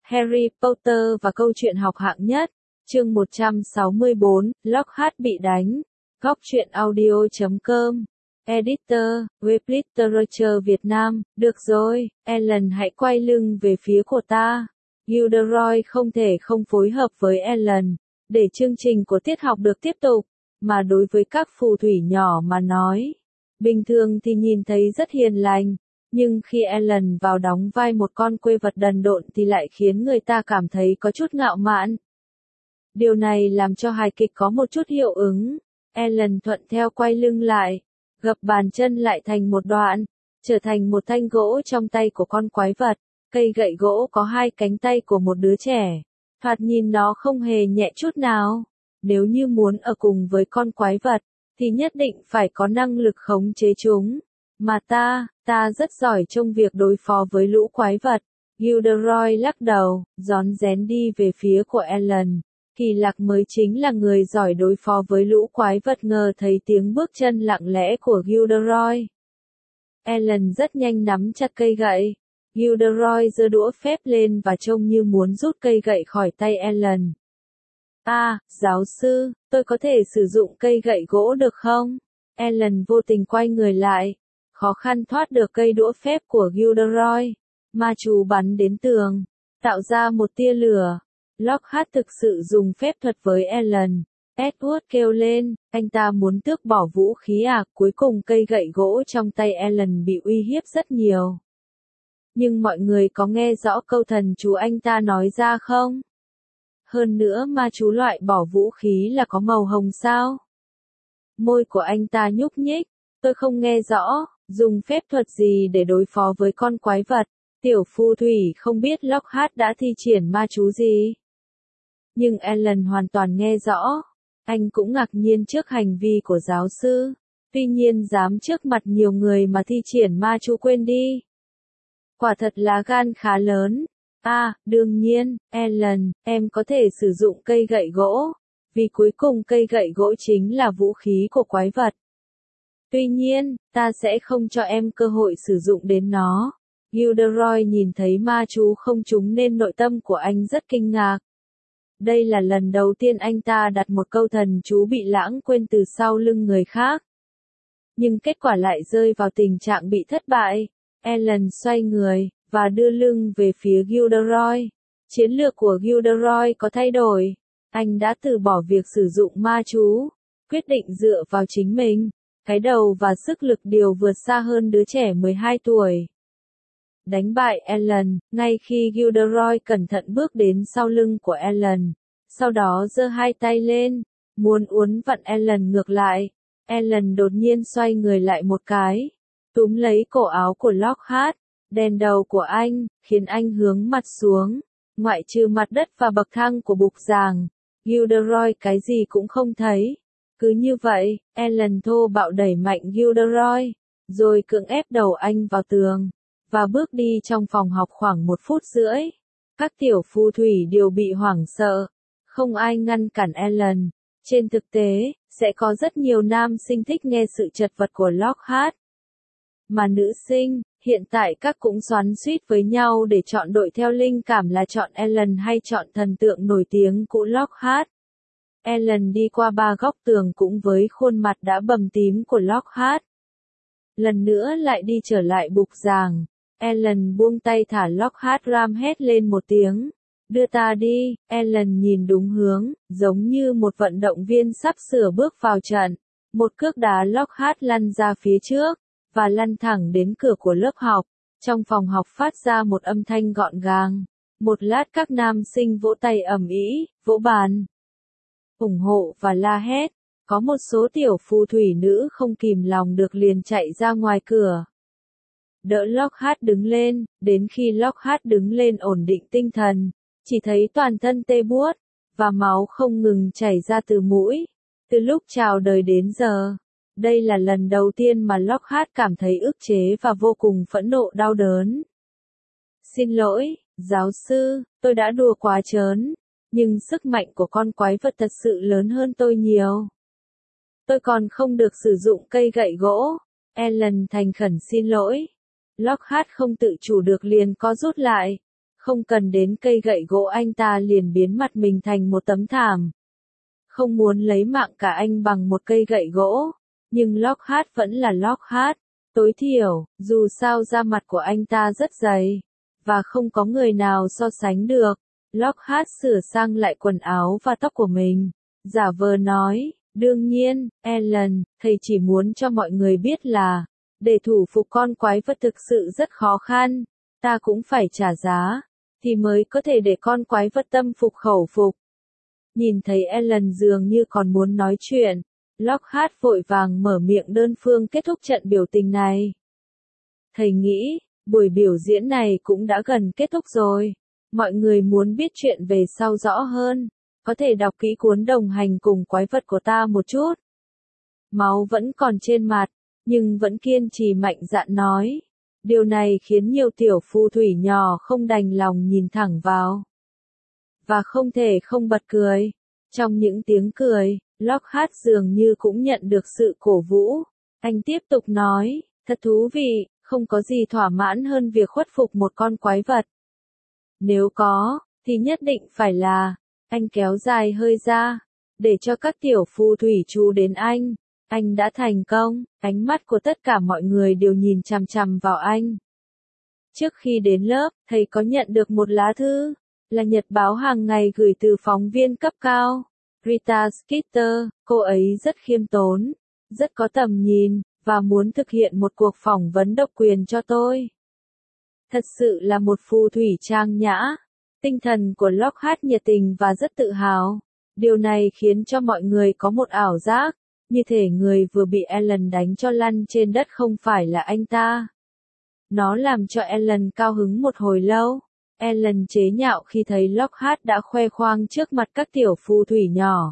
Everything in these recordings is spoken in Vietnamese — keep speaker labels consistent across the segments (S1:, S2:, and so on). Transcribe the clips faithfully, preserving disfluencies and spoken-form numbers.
S1: Harry Potter và câu chuyện học hạng nhất, chương một trăm sáu mươi bốn, Lockhart bị đánh. Góc truyện audio chấm com. Editor, web literature Việt Nam, được rồi, Ellen hãy quay lưng về phía của ta. Gilderoy không thể không phối hợp với Ellen, để chương trình của tiết học được tiếp tục, mà đối với các phù thủy nhỏ mà nói, bình thường thì nhìn thấy rất hiền lành, nhưng khi Ellen vào đóng vai một con quê vật đần độn thì lại khiến người ta cảm thấy có chút ngạo mạn. Điều này làm cho hài kịch có một chút hiệu ứng. Ellen thuận theo quay lưng lại, gập bàn chân lại thành một đoạn, trở thành một thanh gỗ trong tay của con quái vật. Cây gậy gỗ có hai cánh tay của một đứa trẻ. Thoạt nhìn nó không hề nhẹ chút nào. Nếu như muốn ở cùng với con quái vật, thì nhất định phải có năng lực khống chế chúng. Mà ta, ta rất giỏi trong việc đối phó với lũ quái vật. Gilderoy lắc đầu, rón rén đi về phía của Ellen. Kỳ Lạc mới chính là người giỏi đối phó với lũ quái vật. Ngờ thấy tiếng bước chân lặng lẽ của Gilderoy. Ellen rất nhanh nắm chặt cây gậy. Gilderoy giơ đũa phép lên và trông như muốn rút cây gậy khỏi tay Ellen. À, giáo sư, tôi có thể sử dụng cây gậy gỗ được không? Ellen vô tình quay người lại, khó khăn thoát được cây đũa phép của Gilderoy. Ma chú bắn đến tường, tạo ra một tia lửa. Lockhart thực sự dùng phép thuật với Ellen. Edward kêu lên, anh ta muốn tước bỏ vũ khí à? Cuối cùng cây gậy gỗ trong tay Ellen bị uy hiếp rất nhiều. Nhưng mọi người có nghe rõ câu thần chú anh ta nói ra không? Hơn nữa ma chú loại bỏ vũ khí là có màu hồng sao? Môi của anh ta nhúc nhích, tôi không nghe rõ, dùng phép thuật gì để đối phó với con quái vật? Tiểu phù thủy không biết Lockhart đã thi triển ma chú gì. Nhưng Ellen hoàn toàn nghe rõ. Anh cũng ngạc nhiên trước hành vi của giáo sư. Tuy nhiên dám trước mặt nhiều người mà thi triển ma chú quên đi. Quả thật là gan khá lớn. À, đương nhiên, Ellen, em có thể sử dụng cây gậy gỗ. Vì cuối cùng cây gậy gỗ chính là vũ khí của quái vật. Tuy nhiên, ta sẽ không cho em cơ hội sử dụng đến nó. Gilderoy nhìn thấy ma chú không trúng nên nội tâm của anh rất kinh ngạc. Đây là lần đầu tiên anh ta đặt một câu thần chú bị lãng quên từ sau lưng người khác. Nhưng kết quả lại rơi vào tình trạng bị thất bại. Ellen xoay người, và đưa lưng về phía Gilderoy. Chiến lược của Gilderoy có thay đổi. Anh đã từ bỏ việc sử dụng ma chú, quyết định dựa vào chính mình, cái đầu và sức lực đều vượt xa hơn đứa trẻ mười hai tuổi. Đánh bại Ellen, ngay khi Gilderoy cẩn thận bước đến sau lưng của Ellen, sau đó giơ hai tay lên, muốn uốn vặn Ellen ngược lại. Ellen đột nhiên xoay người lại một cái, túm lấy cổ áo của Lockhart, đèn đầu của anh, khiến anh hướng mặt xuống, ngoại trừ mặt đất và bậc thang của bục giảng. Gilderoy cái gì cũng không thấy. Cứ như vậy, Ellen thô bạo đẩy mạnh Gilderoy, rồi cưỡng ép đầu anh vào tường, và bước đi trong phòng học khoảng một phút rưỡi. Các tiểu phù thủy đều bị hoảng sợ. Không ai ngăn cản Ellen. Trên thực tế, sẽ có rất nhiều nam sinh thích nghe sự chật vật của Lockhart. Mà nữ sinh, hiện tại các cũng xoắn xuýt với nhau để chọn đội theo linh cảm là chọn Ellen hay chọn thần tượng nổi tiếng cũ Lockhart. Ellen đi qua ba góc tường cũng với khuôn mặt đã bầm tím của Lockhart. Lần nữa lại đi trở lại bục giảng. Ellen buông tay thả Lockhart ram hét lên một tiếng. Đưa ta đi. Ellen nhìn đúng hướng, giống như một vận động viên sắp sửa bước vào trận. Một cước đá Lockhart lăn ra phía trước, và lăn thẳng đến cửa của lớp học. Trong phòng học phát ra một âm thanh gọn gàng. Một lát các nam sinh vỗ tay ầm ĩ, vỗ bàn, ủng hộ và la hét. Có một số tiểu phù thủy nữ không kìm lòng được liền chạy ra ngoài cửa. Đỡ Lockhart đứng lên, đến khi Lockhart đứng lên ổn định tinh thần, chỉ thấy toàn thân tê buốt, và máu không ngừng chảy ra từ mũi. Từ lúc chào đời đến giờ, đây là lần đầu tiên mà Lockhart cảm thấy ức chế và vô cùng phẫn nộ đau đớn. Xin lỗi, giáo sư, tôi đã đùa quá trớn, nhưng sức mạnh của con quái vật thật sự lớn hơn tôi nhiều. Tôi còn không được sử dụng cây gậy gỗ. Ellen thành khẩn xin lỗi. Lockhart không tự chủ được liền co rút lại. Không cần đến cây gậy gỗ anh ta liền biến mặt mình thành một tấm thảm. Không muốn lấy mạng cả anh bằng một cây gậy gỗ, nhưng Lockhart vẫn là Lockhart, tối thiểu, dù sao da mặt của anh ta rất dày, và không có người nào so sánh được. Lockhart sửa sang lại quần áo và tóc của mình, giả vờ nói, đương nhiên, Ellen, thầy chỉ muốn cho mọi người biết là, để thủ phục con quái vật thực sự rất khó khăn, ta cũng phải trả giá, thì mới có thể để con quái vật tâm phục khẩu phục. Nhìn thấy Ellen dường như còn muốn nói chuyện, Lockhart vội vàng mở miệng đơn phương kết thúc trận biểu tình này. Thầy nghĩ, buổi biểu diễn này cũng đã gần kết thúc rồi. Mọi người muốn biết chuyện về sau rõ hơn, có thể đọc kỹ cuốn Đồng hành cùng quái vật của ta một chút. Máu vẫn còn trên mặt, nhưng vẫn kiên trì mạnh dạn nói. Điều này khiến nhiều tiểu phù thủy nhỏ không đành lòng nhìn thẳng vào. Và không thể không bật cười. Trong những tiếng cười, Lockhart dường như cũng nhận được sự cổ vũ. Anh tiếp tục nói, thật thú vị, không có gì thỏa mãn hơn việc khuất phục một con quái vật. Nếu có, thì nhất định phải là, anh kéo dài hơi ra, để cho các tiểu phù thủy chú đến anh. Anh đã thành công, ánh mắt của tất cả mọi người đều nhìn chằm chằm vào anh. Trước khi đến lớp, thầy có nhận được một lá thư, là nhật báo hàng ngày gửi từ phóng viên cấp cao, Rita Skeeter. Cô ấy rất khiêm tốn, rất có tầm nhìn, và muốn thực hiện một cuộc phỏng vấn độc quyền cho tôi. Thật sự là một phù thủy trang nhã. Tinh thần của Lockhart nhiệt tình và rất tự hào. Điều này khiến cho mọi người có một ảo giác, như thể người vừa bị Ellen đánh cho lăn trên đất không phải là anh ta. Nó làm cho Ellen cao hứng một hồi lâu. Ellen chế nhạo khi thấy Lockhart đã khoe khoang trước mặt các tiểu phù thủy nhỏ.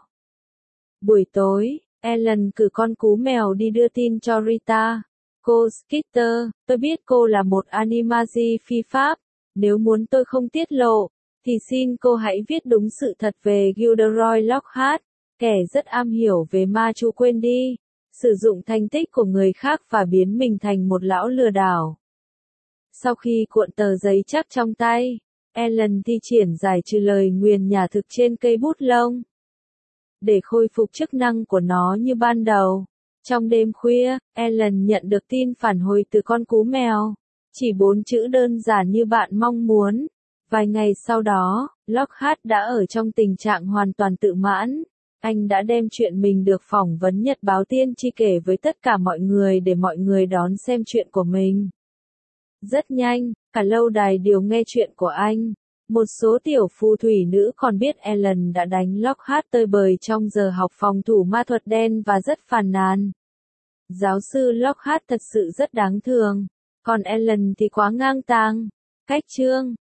S1: Buổi tối, Ellen cử con cú mèo đi đưa tin cho Rita. Cô Skeeter, tôi biết cô là một animazi phi pháp. Nếu muốn tôi không tiết lộ, thì xin cô hãy viết đúng sự thật về Gilderoy Lockhart, kẻ rất am hiểu về ma chú quên đi, sử dụng thành tích của người khác và biến mình thành một lão lừa đảo. Sau khi cuộn tờ giấy chắc trong tay, Ellen thi triển giải trừ lời nguyền nhà thực trên cây bút lông. Để khôi phục chức năng của nó như ban đầu. Trong đêm khuya, Ellen nhận được tin phản hồi từ con cú mèo. Chỉ bốn chữ đơn giản như bạn mong muốn. Vài ngày sau đó, Lockhart đã ở trong tình trạng hoàn toàn tự mãn. Anh đã đem chuyện mình được phỏng vấn nhật báo tiên tri kể với tất cả mọi người để mọi người đón xem chuyện của mình. Rất nhanh, cả lâu đài đều nghe chuyện của anh. Một số tiểu phù thủy nữ còn biết Ellen đã đánh Lockhart tơi bời trong giờ học phòng thủ ma thuật đen và rất phàn nàn. Giáo sư Lockhart thật sự rất đáng thương, còn Ellen thì quá ngang tàng. Cách chương